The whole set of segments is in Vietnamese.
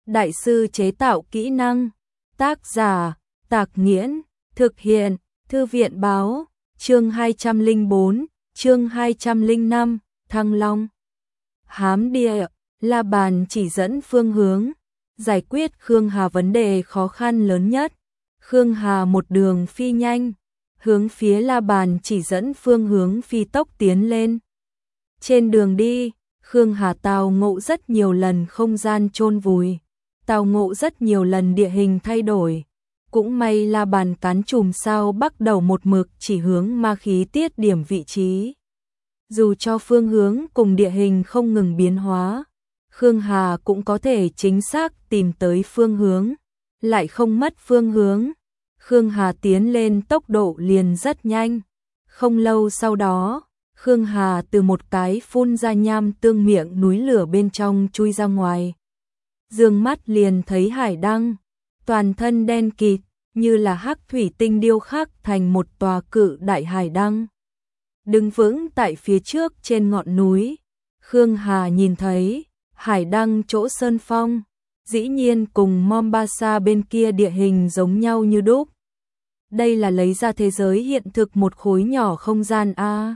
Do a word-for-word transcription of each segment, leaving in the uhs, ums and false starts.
đại sư chế tạo kỹ năng. Tác giả, Tạc Nghiễn, thực hiện, Thư viện báo, chương hai trăm lẻ bốn, chương hai trăm lẻ năm, Thăng Long. Hám địa, La Bàn chỉ dẫn phương hướng, giải quyết Khương Hà vấn đề khó khăn lớn nhất. Khương Hà một đường phi nhanh, hướng phía La Bàn chỉ dẫn phương hướng phi tốc tiến lên. Trên đường đi, Khương Hà tào ngộ rất nhiều lần không gian chôn vùi, tào ngộ rất nhiều lần địa hình thay đổi. Cũng may La Bàn cán chùm sao bắt đầu một mực chỉ hướng ma khí tiết điểm vị trí. Dù cho phương hướng cùng địa hình không ngừng biến hóa, Khương Hà cũng có thể chính xác tìm tới phương hướng, lại không mất phương hướng. Khương Hà tiến lên tốc độ liền rất nhanh. Không lâu sau đó, Khương Hà từ một cái phun ra nham tương miệng núi lửa bên trong chui ra ngoài. Dương mắt liền thấy hải đăng, toàn thân đen kịt, như là hắc thủy tinh điêu khắc thành một tòa cự đại hải đăng. Đứng vững tại phía trước trên ngọn núi, Khương Hà nhìn thấy hải đăng chỗ sơn phong, dĩ nhiên cùng Mombasa bên kia địa hình giống nhau như đúc. Đây là lấy ra thế giới hiện thực một khối nhỏ không gian a.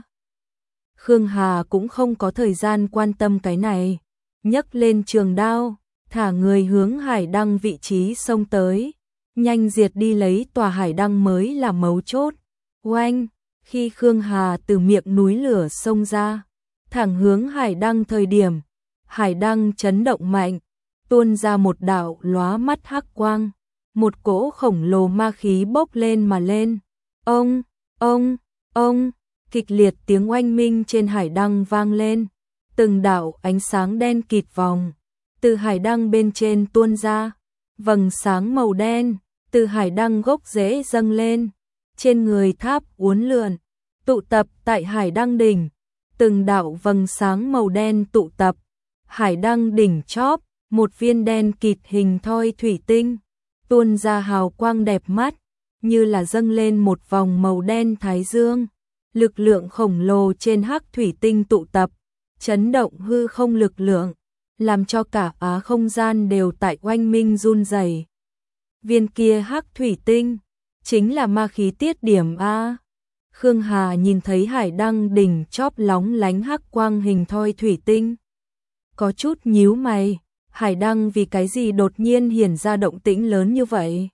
Khương Hà cũng không có thời gian quan tâm cái này, nhấc lên trường đao, thả người hướng hải đăng vị trí xông tới, nhanh diệt đi lấy tòa hải đăng mới là mấu chốt. Oanh, khi Khương Hà từ miệng núi lửa xông ra, thẳng hướng hải đăng thời điểm, hải đăng chấn động mạnh, tuôn ra một đạo lóa mắt hắc quang, một cỗ khổng lồ ma khí bốc lên mà lên. Ông, ông, ông, kịch liệt tiếng oanh minh trên hải đăng vang lên, từng đạo ánh sáng đen kịt vòng từ hải đăng bên trên tuôn ra, vầng sáng màu đen từ hải đăng gốc rễ dâng lên, trên người tháp uốn lượn, tụ tập tại hải đăng đỉnh, từng đạo vầng sáng màu đen tụ tập, hải đăng đỉnh chóp, một viên đen kịt hình thoi thủy tinh, tuôn ra hào quang đẹp mắt, như là dâng lên một vòng màu đen thái dương. Lực lượng khổng lồ trên hắc thủy tinh tụ tập, chấn động hư không lực lượng, làm cho cả á không gian đều tại oanh minh run rẩy. Viên kia hắc thủy tinh, chính là ma khí tiết điểm a. Khương Hà nhìn thấy hải đăng đỉnh chóp lóng lánh hắc quang hình thoi thủy tinh, có chút nhíu mày, hải đăng vì cái gì đột nhiên hiển ra động tĩnh lớn như vậy?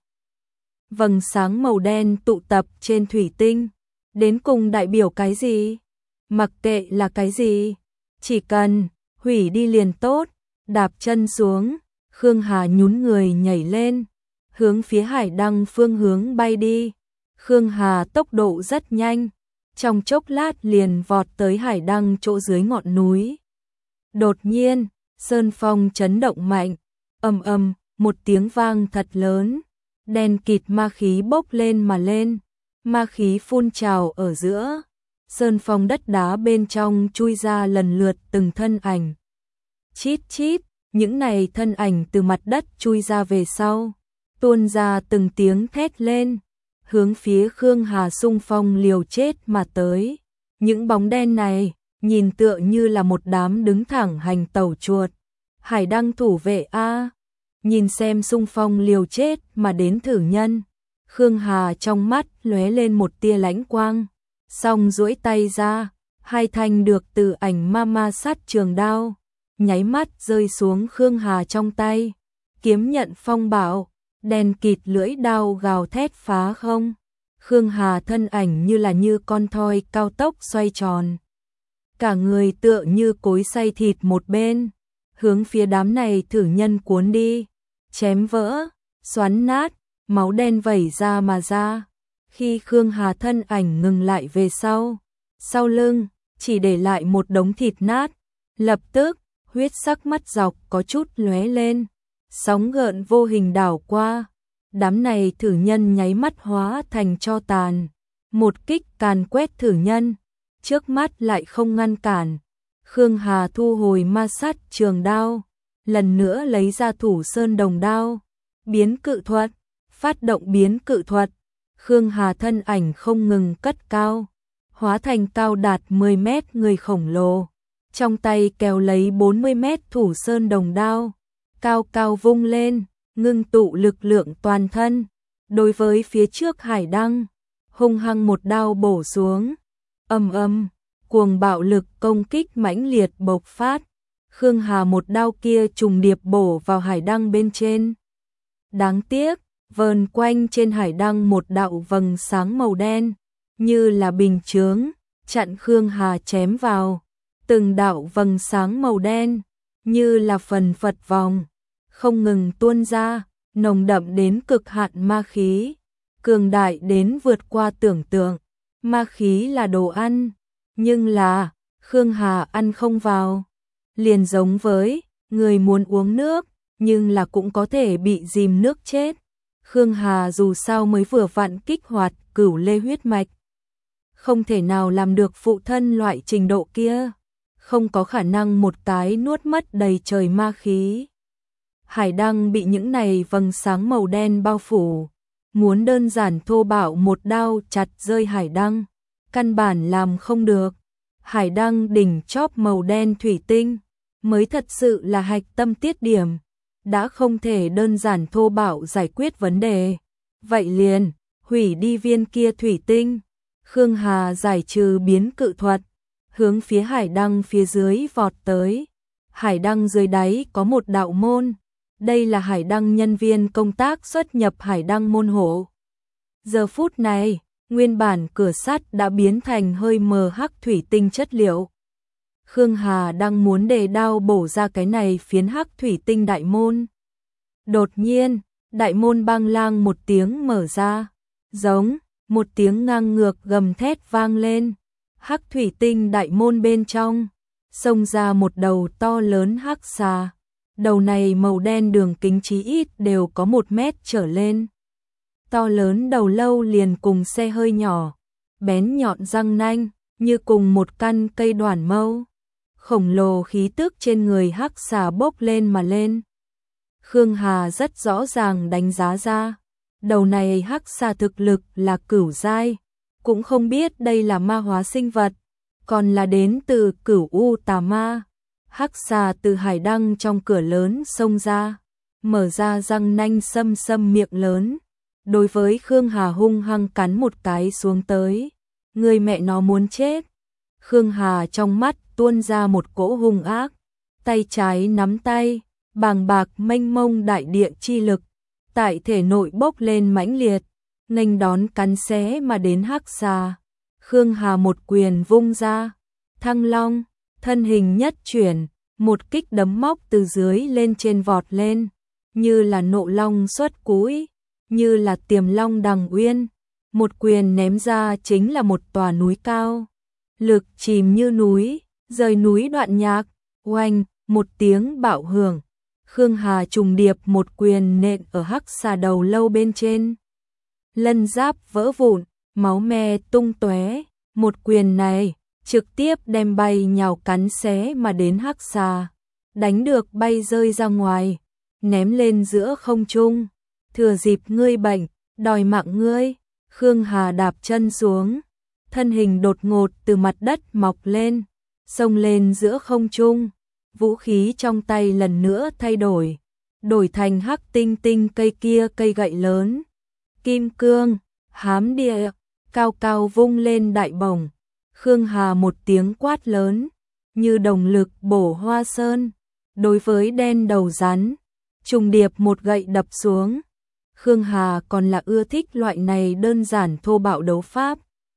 Vầng sáng màu đen tụ tập trên thủy tinh, đến cùng đại biểu cái gì? Mặc kệ là cái gì, chỉ cần hủy đi liền tốt. Đạp chân xuống, Khương Hà nhún người nhảy lên, hướng phía hải đăng phương hướng bay đi. Khương Hà tốc độ rất nhanh, trong chốc lát liền vọt tới hải đăng chỗ dưới ngọn núi. Đột nhiên, sơn phong chấn động mạnh, ầm ầm, một tiếng vang thật lớn, đen kịt ma khí bốc lên mà lên, ma khí phun trào ở giữa, sơn phong đất đá bên trong chui ra lần lượt từng thân ảnh. Chít chít, những này thân ảnh từ mặt đất chui ra về sau, tuôn ra từng tiếng thét lên, hướng phía Khương Hà xung phong liều chết mà tới. Những bóng đen này, nhìn tựa như là một đám đứng thẳng hành tẩu chuột. Hải đăng thủ vệ a, nhìn xem xung phong liều chết mà đến thử nhân. Khương Hà trong mắt lóe lên một tia lãnh quang, xong duỗi tay ra, hai thanh được từ ảnh ma ma sát trường đao, nháy mắt rơi xuống Khương Hà trong tay. Kiếm nhận phong bảo, đèn kịt lưỡi đao gào thét phá không. Khương Hà thân ảnh như là như con thoi cao tốc xoay tròn, cả người tựa như cối xay thịt một bên, hướng phía đám này thử nhân cuốn đi, chém vỡ, xoắn nát, máu đen vẩy ra mà ra. Khi Khương Hà thân ảnh ngừng lại về sau, sau lưng chỉ để lại một đống thịt nát, lập tức huyết sắc mắt dọc có chút lóe lên, sóng gợn vô hình đảo qua, đám này thử nhân nháy mắt hóa thành tro tàn. Một kích càn quét thử nhân, trước mắt lại không ngăn cản. Khương Hà thu hồi ma sát trường đao, lần nữa lấy ra thủ sơn đồng đao, biến cự thuật, phát động biến cự thuật. Khương Hà thân ảnh không ngừng cất cao, hóa thành cao đạt mười mét người khổng lồ, trong tay kéo lấy bốn mươi mét thủ sơn đồng đao, cao cao vung lên, ngưng tụ lực lượng toàn thân, đối với phía trước hải đăng, hung hăng một đao bổ xuống. Ầm ầm, cuồng bạo lực công kích mãnh liệt bộc phát. Khương Hà một đao kia trùng điệp bổ vào hải đăng bên trên. Đáng tiếc, vờn quanh trên hải đăng một đạo vầng sáng màu đen, như là bình chướng, chặn Khương Hà chém vào. Từng đạo vầng sáng màu đen, như là phần phật vòng, không ngừng tuôn ra, nồng đậm đến cực hạn ma khí, cường đại đến vượt qua tưởng tượng. Ma khí là đồ ăn, nhưng là Khương Hà ăn không vào, liền giống với người muốn uống nước, nhưng là cũng có thể bị dìm nước chết. Khương Hà dù sao mới vừa vặn kích hoạt cửu lê huyết mạch, không thể nào làm được phụ thân loại trình độ kia, không có khả năng một cái nuốt mất đầy trời ma khí. Hải đăng bị những này vầng sáng màu đen bao phủ, muốn đơn giản thô bạo một đao chặt rơi hải đăng, căn bản làm không được. Hải đăng đỉnh chóp màu đen thủy tinh mới thật sự là hạch tâm tiết điểm, đã không thể đơn giản thô bạo giải quyết vấn đề. Vậy liền, hủy đi viên kia thủy tinh. Khương Hà giải trừ biến cự thuật, hướng phía hải đăng phía dưới vọt tới. Hải đăng dưới đáy có một đạo môn, đây là hải đăng nhân viên công tác xuất nhập hải đăng môn hộ. Giờ phút này, nguyên bản cửa sắt đã biến thành hơi mờ hắc thủy tinh chất liệu. Khương Hà đang muốn đề đao bổ ra cái này phiến hắc thủy tinh đại môn. Đột nhiên, đại môn bang lang một tiếng mở ra, giống một tiếng ngang ngược gầm thét vang lên. Hắc thủy tinh đại môn bên trong xông ra một đầu to lớn hắc xà. Đầu này màu đen đường kính chí ít đều có một mét trở lên. To lớn đầu lâu liền cùng xe hơi nhỏ, bén nhọn răng nanh, như cùng một căn cây đoản mâu. Khổng lồ khí tức trên người hắc xà bốc lên mà lên. Khương Hà rất rõ ràng đánh giá ra, đầu này hắc xà thực lực là cửu giai, cũng không biết đây là ma hóa sinh vật, còn là đến từ cửu u tà ma. Hắc xà từ hải đăng trong cửa lớn xông ra, mở ra răng nanh sâm sâm miệng lớn, đối với Khương Hà hung hăng cắn một cái xuống tới. Người mẹ nó muốn chết. Khương Hà trong mắt tuôn ra một cỗ hung ác, tay trái nắm tay, bàng bạc mênh mông đại địa chi lực tại thể nội bốc lên mãnh liệt, nghênh đón cắn xé mà đến hắc xà. Khương Hà một quyền vung ra, Thăng Long, thân hình nhất chuyển, một kích đấm móc từ dưới lên trên vọt lên, như là nộ long xuất cúi, như là tiềm long đằng uyên, một quyền ném ra chính là một tòa núi cao, lực chìm như núi, rời núi đoạn nhạc. Oanh, một tiếng bạo hưởng, Khương Hà trùng điệp một quyền nện ở hắc xà đầu lâu bên trên, lân giáp vỡ vụn, máu me tung tóe. Một quyền này trực tiếp đem bay nhào cắn xé mà đến hắc xà, đánh được bay rơi ra ngoài, ném lên giữa không trung. Thừa dịp ngươi bệnh, đòi mạng ngươi. Khương Hà đạp chân xuống, thân hình đột ngột từ mặt đất mọc lên, xông lên giữa không trung. Vũ khí trong tay lần nữa thay đổi, đổi thành hắc tinh tinh cây kia cây gậy lớn. Kim cương, hám địa, cao cao vung lên đại bổng. Khương Hà một tiếng quát lớn, như đồng lực bổ hoa sơn, đối với đen đầu rắn, trùng điệp một gậy đập xuống. Khương Hà còn là ưa thích loại này đơn giản thô bạo đấu pháp.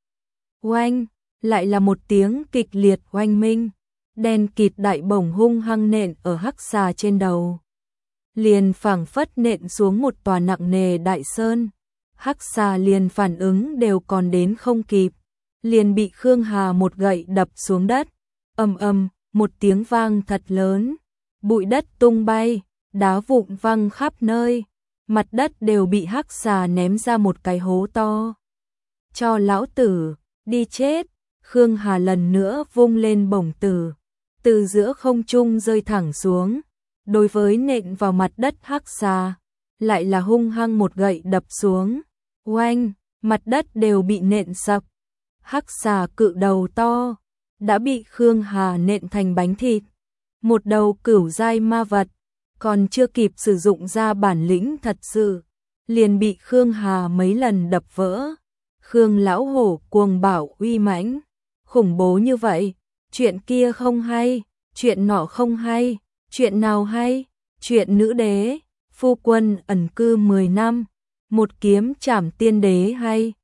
Oanh, lại là một tiếng kịch liệt oanh minh, đen kịt đại bổng hung hăng nện ở hắc xà trên đầu, liền phảng phất nện xuống một tòa nặng nề đại sơn. Hắc xà liền phản ứng đều còn đến không kịp, liền bị Khương Hà một gậy đập xuống đất. Ầm ầm, một tiếng vang thật lớn, bụi đất tung bay, đá vụn văng khắp nơi, mặt đất đều bị hắc xà ném ra một cái hố to. Cho lão tử đi chết. Khương Hà lần nữa vung lên bổng tử, từ giữa không trung rơi thẳng xuống, đối với nện vào mặt đất hắc xà, lại là hung hăng một gậy đập xuống. Oanh, mặt đất đều bị nện sập. Hắc xà cự đầu to đã bị Khương Hà nện thành bánh thịt. Một đầu cửu giai ma vật, còn chưa kịp sử dụng ra bản lĩnh thật sự, liền bị Khương Hà mấy lần đập vỡ. Khương lão hổ cuồng bảo uy mãnh, khủng bố như vậy, chuyện kia không hay, chuyện nọ không hay, chuyện nào hay, chuyện nữ đế, phu quân ẩn cư mười năm, một kiếm trảm tiên đế hay,